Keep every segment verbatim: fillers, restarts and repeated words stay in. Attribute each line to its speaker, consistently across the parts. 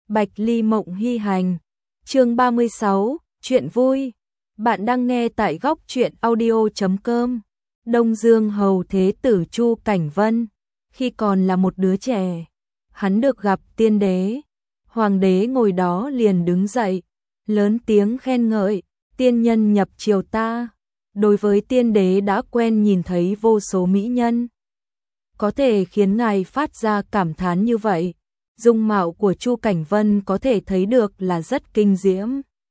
Speaker 1: Bạch Ly Mộng Hy Hành. Chương ba mươi sáu, chuyện vui. Bạn đang nghe tại góc truyện audio chấm com. Đông Dương hầu thế tử Chu Cảnh Vân, khi còn là một đứa trẻ, hắn được gặp tiên đế. Hoàng đế ngồi đó liền đứng dậy, lớn tiếng khen ngợi, tiên nhân nhập triều ta. Đối với tiên đế đã quen nhìn thấy vô số mỹ nhân, có thể khiến ngài phát ra cảm thán như vậy. Dung mạo của Chu Cảnh Vân có thể thấy được là rất kinh diễm.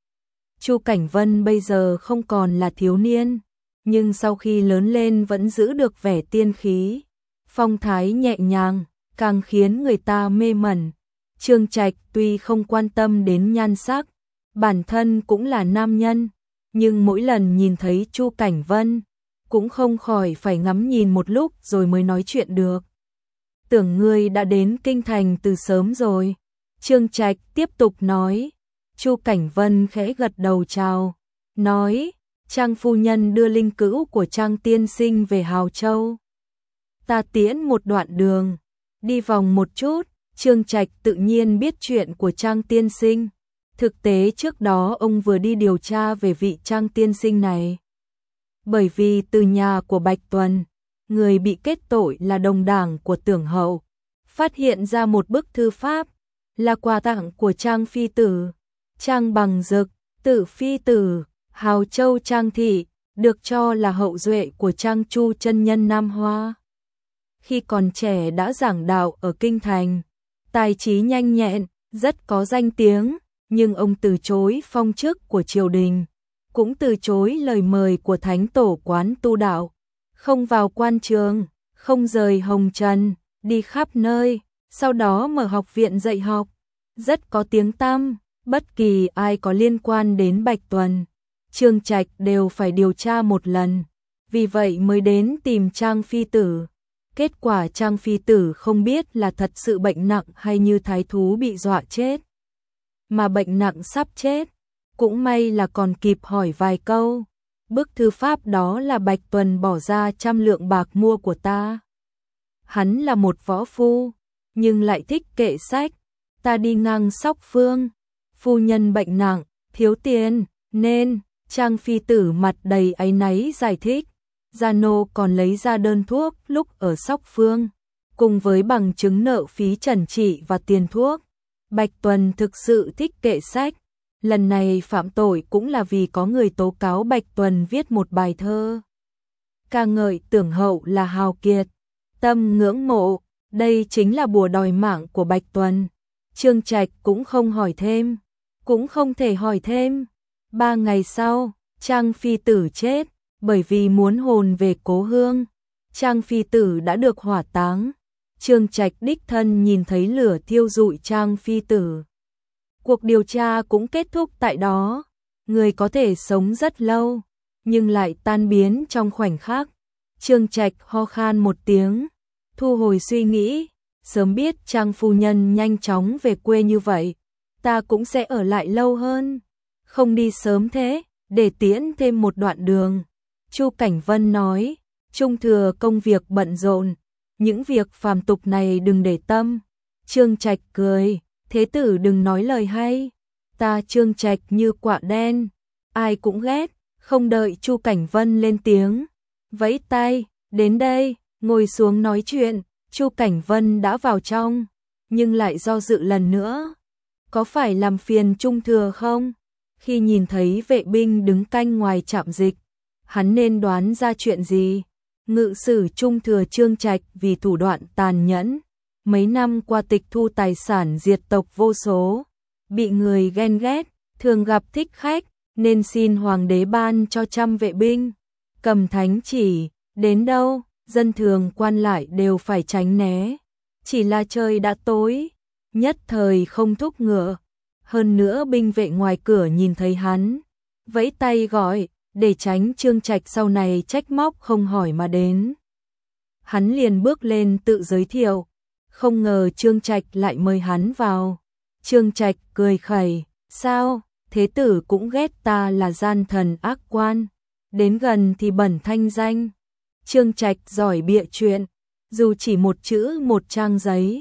Speaker 1: Chu Cảnh Vân bây giờ không còn là thiếu niên, nhưng sau khi lớn lên vẫn giữ được vẻ tiên khí, phong thái nhẹ nhàng, càng khiến người ta mê mẩn. Trương Trạch tuy không quan tâm đến nhan sắc, bản thân cũng là nam nhân, nhưng mỗi lần nhìn thấy Chu Cảnh Vân, cũng không khỏi phải ngắm nhìn một lúc rồi mới nói chuyện được. Tưởng ngươi đã đến kinh thành từ sớm rồi. Trương Trạch tiếp tục nói. Chu Cảnh Vân khẽ gật đầu chào, nói, Trang phu nhân đưa linh cữu của Trang tiên sinh về Hào Châu. Ta tiễn một đoạn đường, đi vòng một chút. Trương Trạch tự nhiên biết chuyện của Trang tiên sinh. Thực tế trước đó ông vừa đi điều tra về vị Trang tiên sinh này. Bởi vì từ nhà của Bạch Tuần, người bị kết tội là đồng đảng của Tưởng Hậu, phát hiện ra một bức thư pháp, là quà tặng của Trang phi tử, Trang Bằng Dực, tử phi tử, Hào Châu Trang thị, được cho là hậu duệ của Trang Chu chân nhân Nam Hoa. Khi còn trẻ đã giảng đạo ở kinh thành, tài trí nhanh nhẹn, rất có danh tiếng, nhưng ông từ chối phong chức của triều đình, cũng từ chối lời mời của thánh tổ quán tu đạo, không vào quan trường, không rời hồng trần, đi khắp nơi, sau đó mở học viện dạy học, rất có tiếng tăm. Bất kỳ ai có liên quan đến Bạch Tuần, Trương Trạch đều phải điều tra một lần, vì vậy mới đến tìm Trang phi tử. Kết quả Trang phi tử không biết là thật sự bệnh nặng hay như thái thú bị dọa chết, mà bệnh nặng sắp chết. Cũng may là còn kịp hỏi vài câu. Bức thư pháp đó là Bạch Tuần bỏ ra trăm lượng bạc mua của ta. Hắn là một võ phu, nhưng lại thích kệ sách. Ta đi ngang Sóc Phương, phu nhân bệnh nặng, thiếu tiền, nên Trang phi tử mặt đầy áy náy giải thích. Gia nô còn lấy ra đơn thuốc lúc ở Sóc Phương, cùng với bằng chứng nợ phí trần trị và tiền thuốc. Bạch Tuần thực sự thích kệ sách. Lần này phạm tội cũng là vì có người tố cáo Bạch Tuần viết một bài thơ ca ngợi Tưởng Hậu là hào kiệt, tâm ngưỡng mộ. Đây chính là bùa đòi mạng của Bạch Tuần. Trương Trạch cũng không hỏi thêm, cũng không thể hỏi thêm. Ba ngày sau, Trang phi tử chết, bởi vì muốn hồn về cố hương. Trang phi tử đã được hỏa táng. Trương Trạch đích thân nhìn thấy lửa thiêu rụi Trang phi tử. Cuộc điều tra cũng kết thúc tại đó. Người có thể sống rất lâu, nhưng lại tan biến trong khoảnh khắc. Trương Trạch ho khan một tiếng, thu hồi suy nghĩ. Sớm biết Trang phu nhân nhanh chóng về quê như vậy, ta cũng sẽ ở lại lâu hơn. Không đi sớm thế, để tiễn thêm một đoạn đường. Chu Cảnh Vân nói, trung thừa công việc bận rộn, những việc phàm tục này đừng để tâm. Trương Trạch cười, thế tử đừng nói lời hay. Ta Trương Trạch như quạ đen, ai cũng ghét. Không đợi Chu Cảnh Vân lên tiếng, vẫy tay, đến đây, ngồi xuống nói chuyện. Chu Cảnh Vân đã vào trong, nhưng lại do dự lần nữa. Có phải làm phiền trung thừa không? Khi nhìn thấy vệ binh đứng canh ngoài trạm dịch, hắn nên đoán ra chuyện gì. Ngự sử trung thừa Trương Trạch vì thủ đoạn tàn nhẫn, mấy năm qua tịch thu tài sản diệt tộc vô số, bị người ghen ghét, thường gặp thích khách, nên xin hoàng đế ban cho trăm vệ binh, cầm thánh chỉ, đến đâu, dân thường quan lại đều phải tránh né. Chỉ là trời đã tối, nhất thời không thúc ngựa. Hơn nữa binh vệ ngoài cửa nhìn thấy hắn, vẫy tay gọi, để tránh Trương Trạch sau này trách móc không hỏi mà đến. Hắn liền bước lên tự giới thiệu, không ngờ Trương Trạch lại mời hắn vào. Trương Trạch cười khẩy, sao, thế tử cũng ghét ta là gian thần ác quan, đến gần thì bẩn thanh danh. Trương Trạch giỏi bịa chuyện, dù chỉ một chữ một trang giấy,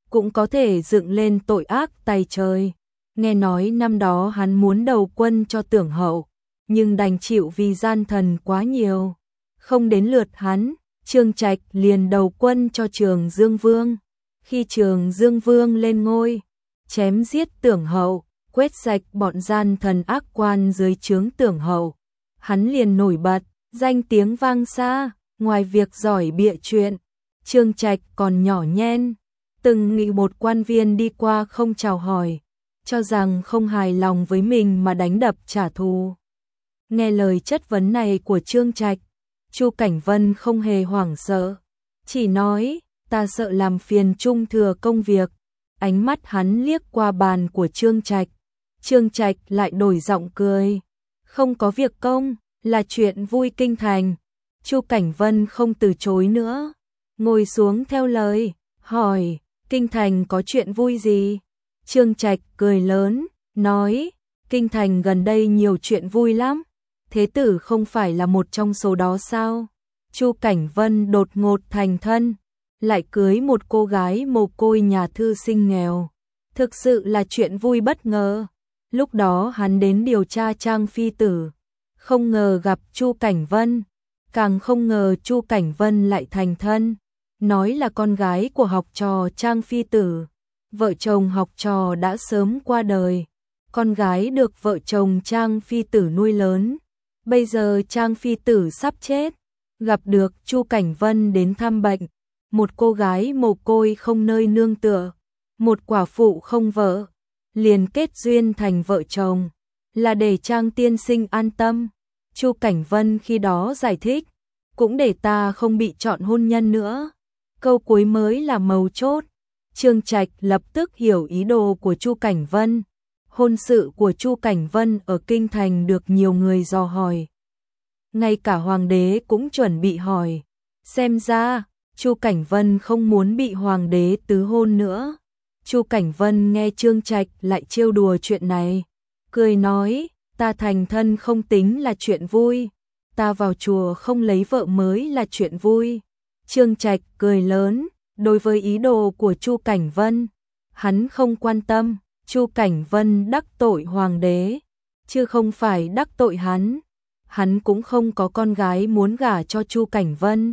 Speaker 1: cũng có thể dựng lên tội ác tày trời. Nghe nói năm đó hắn muốn đầu quân cho Tưởng Hậu, nhưng đành chịu vì gian thần quá nhiều. Không đến lượt hắn, Trương Trạch liền đầu quân cho Trường Dương Vương. Khi Trường Dương Vương lên ngôi, chém giết Tưởng Hậu, quét sạch bọn gian thần ác quan dưới trướng Tưởng Hậu, hắn liền nổi bật, danh tiếng vang xa. Ngoài việc giỏi bịa chuyện, Trương Trạch còn nhỏ nhen, từng nghĩ một quan viên đi qua không chào hỏi, cho rằng không hài lòng với mình mà đánh đập trả thù. Nghe lời chất vấn này của Trương Trạch, Chu Cảnh Vân không hề hoảng sợ, chỉ nói, ta sợ làm phiền Trung thừa công việc. Ánh mắt hắn liếc qua bàn của Trương Trạch, Trương Trạch lại đổi giọng cười, không có việc công, là chuyện vui kinh thành. Chu Cảnh Vân không từ chối nữa, ngồi xuống theo lời, hỏi, kinh thành có chuyện vui gì? Trương Trạch cười lớn, nói, kinh thành gần đây nhiều chuyện vui lắm, thế tử không phải là một trong số đó sao? Chu Cảnh Vân đột ngột thành thân, lại cưới một cô gái mồ côi nhà thư sinh nghèo, thực sự là chuyện vui bất ngờ. Lúc đó hắn đến điều tra Trang phi tử, không ngờ gặp Chu Cảnh Vân, càng không ngờ Chu Cảnh Vân lại thành thân, nói là con gái của học trò Trang phi tử. Vợ chồng học trò đã sớm qua đời, con gái được vợ chồng Trang phi tử nuôi lớn. Bây giờ Trang phi tử sắp chết, gặp được Chu Cảnh Vân đến thăm bệnh, một cô gái mồ côi không nơi nương tựa, một quả phụ không vợ, liền kết duyên thành vợ chồng, là để Trang tiên sinh an tâm. Chu Cảnh Vân khi đó giải thích, cũng để ta không bị chọn hôn nhân nữa. Câu cuối mới là mấu chốt. Trương Trạch lập tức hiểu ý đồ của Chu Cảnh Vân. Hôn sự của Chu Cảnh Vân ở kinh thành được nhiều người dò hỏi, ngay cả hoàng đế cũng chuẩn bị hỏi. Xem ra Chu Cảnh Vân không muốn bị hoàng đế tứ hôn nữa. Chu Cảnh Vân nghe Trương Trạch lại trêu đùa chuyện này, cười nói, ta thành thân không tính là chuyện vui, ta vào chùa không lấy vợ mới là chuyện vui. Trương Trạch cười lớn, đối với ý đồ của Chu Cảnh Vân, hắn không quan tâm. Chu Cảnh Vân đắc tội hoàng đế, chứ không phải đắc tội hắn. Hắn cũng không có con gái muốn gả cho Chu Cảnh Vân.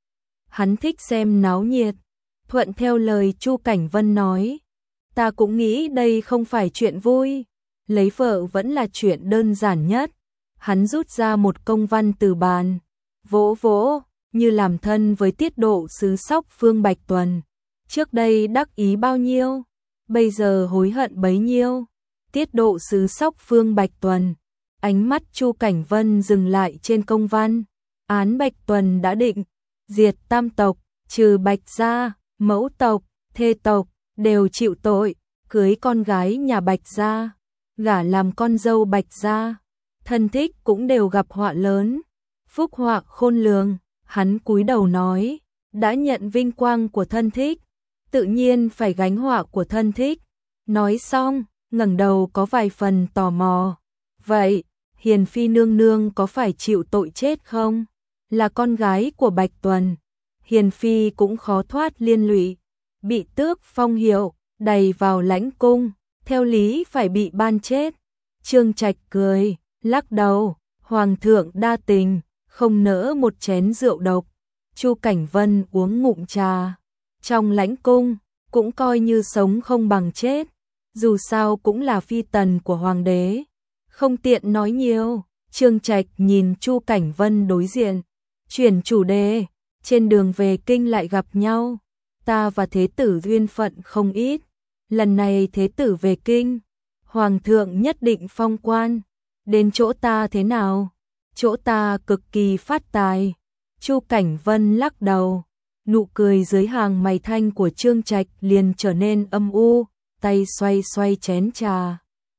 Speaker 1: Hắn thích xem náo nhiệt, thuận theo lời Chu Cảnh Vân nói. Ta cũng nghĩ đây không phải chuyện vui, lấy vợ vẫn là chuyện đơn giản nhất. Hắn rút ra một công văn từ bàn, vỗ vỗ, như làm thân với tiết độ sứ Sóc Phương Bạch Tuần. Trước đây đắc ý bao nhiêu, bây giờ hối hận bấy nhiêu. Tiết độ sứ Sóc Phương Bạch Tuần, ánh mắt Chu Cảnh Vân dừng lại trên công văn. Án Bạch Tuần đã định, diệt tam tộc, trừ Bạch gia, mẫu tộc, thê tộc, đều chịu tội, cưới con gái nhà Bạch gia, gả làm con dâu Bạch gia. Thân thích cũng đều gặp họa lớn, phúc họa khôn lường. Hắn cúi đầu nói, đã nhận vinh quang của thân thích, tự nhiên phải gánh họa của thân thích. Nói xong, ngẩng đầu có vài phần tò mò. Vậy, Hiền Phi nương nương có phải chịu tội chết không? Là con gái của Bạch Tuần, Hiền Phi cũng khó thoát liên lụy, bị tước phong hiệu, đầy vào lãnh cung, theo lý phải bị ban chết. Trương Trạch cười, lắc đầu, hoàng thượng đa tình, không nỡ một chén rượu độc. Chu Cảnh Vân uống ngụm trà, trong lãnh cung cũng coi như sống không bằng chết, dù sao cũng là phi tần của hoàng đế, không tiện nói nhiều. Trương Trạch nhìn Chu Cảnh Vân đối diện, chuyển chủ đề, trên đường về kinh lại gặp nhau, ta và thế tử duyên phận không ít, lần này thế tử về kinh, hoàng thượng nhất định phong quan, đến chỗ ta thế nào? Chỗ ta cực kỳ phát tài. Chu Cảnh Vân lắc đầu, nụ cười dưới hàng mày thanh của Trương Trạch liền trở nên âm u, tay xoay xoay chén trà.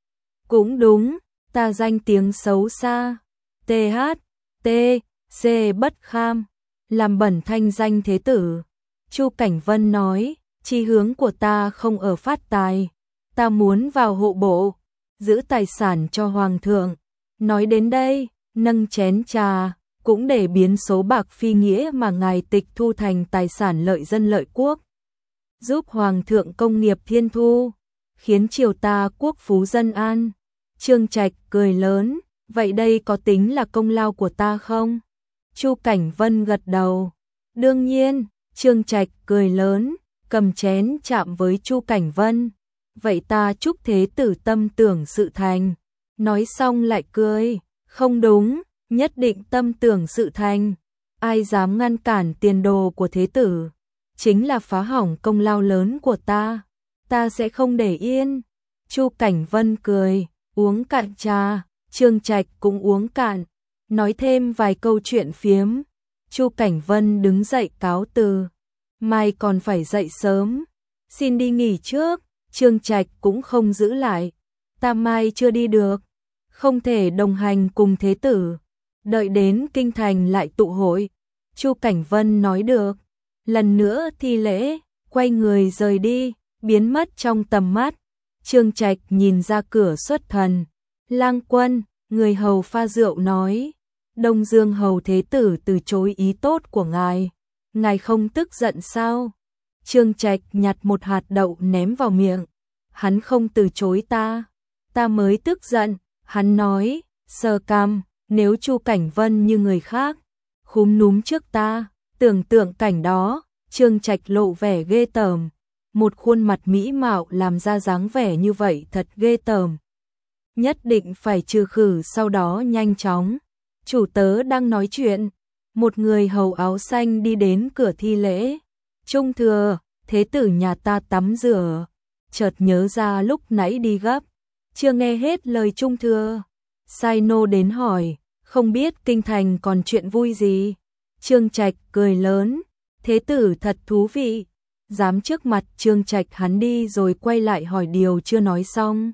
Speaker 1: Cũng đúng, ta danh tiếng xấu xa, T H T C bất kham, làm bẩn thanh danh thế tử. Chu Cảnh Vân nói, chí hướng của ta không ở phát tài, ta muốn vào hộ bộ, giữ tài sản cho hoàng thượng. Nói đến đây, nâng chén trà, cũng để biến số bạc phi nghĩa mà ngài tịch thu thành tài sản lợi dân lợi quốc. giúp hoàng thượng công nghiệp thiên thu, khiến triều ta quốc phú dân an. Trương Trạch cười lớn, vậy đây có tính là công lao của ta không? Chu Cảnh Vân gật đầu. Đương nhiên. Trương Trạch cười lớn, cầm chén chạm với Chu Cảnh Vân. Vậy ta chúc thế tử tâm tưởng sự thành. Nói xong lại cười, không đúng, nhất định tâm tưởng sự thành. Ai dám ngăn cản tiền đồ của thế tử, chính là phá hỏng công lao lớn của ta. Ta sẽ không để yên. Chu Cảnh Vân cười, uống cạn trà. Trương Trạch cũng uống cạn, nói thêm vài câu chuyện phiếm. Chu Cảnh Vân đứng dậy cáo từ. Mai còn phải dậy sớm, xin đi nghỉ trước. Trương Trạch cũng không giữ lại. Ta mai chưa đi được, không thể đồng hành cùng thế tử. Đợi đến kinh thành lại tụ hội. Chu Cảnh Vân nói được. Lần nữa thi lễ, quay người rời đi, biến mất trong tầm mắt. Trương Trạch nhìn ra cửa xuất thần. Lang Quân, người hầu pha rượu nói, Đông Dương hầu thế tử từ chối ý tốt của ngài. Ngài không tức giận sao? Trương Trạch nhặt một hạt đậu ném vào miệng. Hắn không từ chối ta. Ta mới tức giận. Hắn nói, sơ cam, nếu Chu Cảnh Vân như người khác, khúm núm trước ta, tưởng tượng cảnh đó. Trương Trạch lộ vẻ ghê tởm. Một khuôn mặt mỹ mạo làm ra dáng vẻ như vậy thật ghê tởm. Nhất định phải trừ khử, sau đó nhanh chóng. Chủ tớ đang nói chuyện. Một người hầu áo xanh đi đến cửa thi lễ. Trung thừa, thế tử nhà ta tắm rửa. Chợt nhớ ra lúc nãy đi gấp, chưa nghe hết lời trung thừa. Sai nô đến hỏi, không biết kinh thành còn chuyện vui gì. Trương Trạch cười lớn, thế tử thật thú vị. Dám trước mặt Trương Trạch hắn đi rồi quay lại hỏi điều chưa nói xong.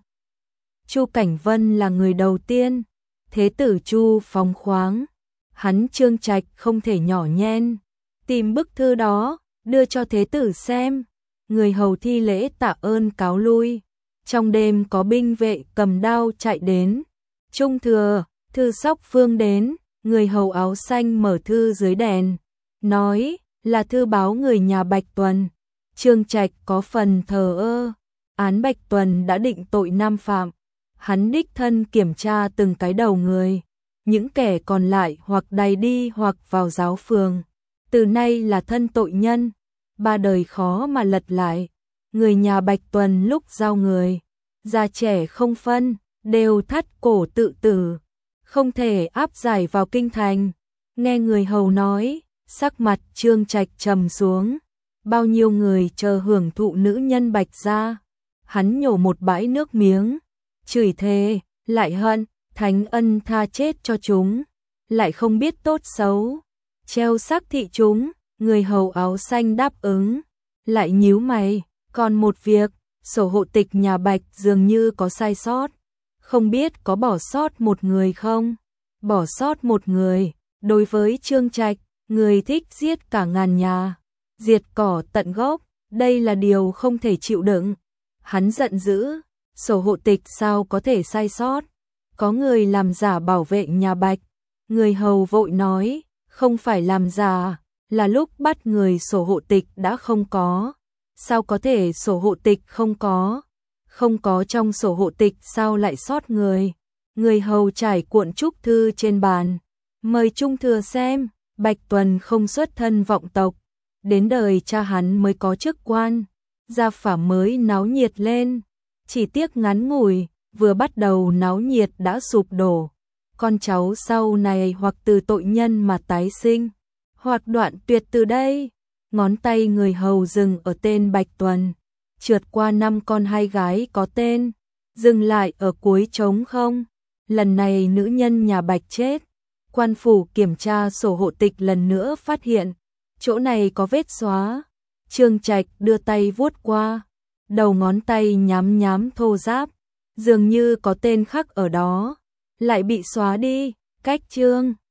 Speaker 1: Chu Cảnh Vân là người đầu tiên. Thế tử Chu phóng khoáng. Hắn Trương Trạch không thể nhỏ nhen. Tìm bức thư đó, đưa cho thế tử xem. Người hầu thi lễ tạ ơn cáo lui. Trong đêm có binh vệ cầm đao chạy đến. Trung thừa, thư Sóc Phương đến. Người hầu áo xanh mở thư dưới đèn. Nói, là thư báo người nhà Bạch Tuần. Trương Trạch có phần thờ ơ. Án Bạch Tuần đã định tội nam phạm. Hắn đích thân kiểm tra từng cái đầu người. Những kẻ còn lại hoặc đày đi hoặc vào giáo phường. Từ nay là thân tội nhân. Ba đời khó mà lật lại. Người nhà Bạch Tuần lúc giao người, già trẻ không phân, đều thắt cổ tự tử. Không thể áp giải vào kinh thành. Nghe người hầu nói, sắc mặt Trương Trạch trầm xuống. Bao nhiêu người chờ hưởng thụ nữ nhân Bạch gia. Hắn nhổ một bãi nước miếng. Chửi thề, lại hận, thánh ân tha chết cho chúng. Lại không biết tốt xấu. Treo xác thị chúng. Người hầu áo xanh đáp ứng. Lại nhíu mày, còn một việc, sổ hộ tịch nhà Bạch dường như có sai sót. Không biết có bỏ sót một người không? Bỏ sót một người. Đối với Trương Trạch, người thích giết cả ngàn nhà, diệt cỏ tận gốc, đây là điều không thể chịu đựng. Hắn giận dữ, sổ hộ tịch sao có thể sai sót? Có người làm giả bảo vệ nhà Bạch. Người hầu vội nói, không phải làm giả, là lúc bắt người sổ hộ tịch đã không có. Sao có thể sổ hộ tịch không có? Không có trong sổ hộ tịch sao lại sót người? Người hầu trải cuộn trúc thư trên bàn. Mời Trung thừa xem, Bạch Tuần không xuất thân vọng tộc. Đến đời cha hắn mới có chức quan. Gia phả mới náo nhiệt lên. Chỉ tiếc ngắn ngủi, vừa bắt đầu náo nhiệt đã sụp đổ. Con cháu sau này hoặc từ tội nhân mà tái sinh, hoặc đoạn tuyệt từ đây. Ngón tay người hầu dừng ở tên Bạch Tuần. Trượt qua năm con hai gái có tên. Dừng lại ở cuối trống không. Lần này nữ nhân nhà Bạch chết. Quan phủ kiểm tra sổ hộ tịch lần nữa phát hiện. Chỗ này có vết xóa. Trương Trạch đưa tay vuốt qua. Đầu ngón tay nhám nhám thô ráp. Dường như có tên khắc ở đó. Lại bị xóa đi. Cách Trương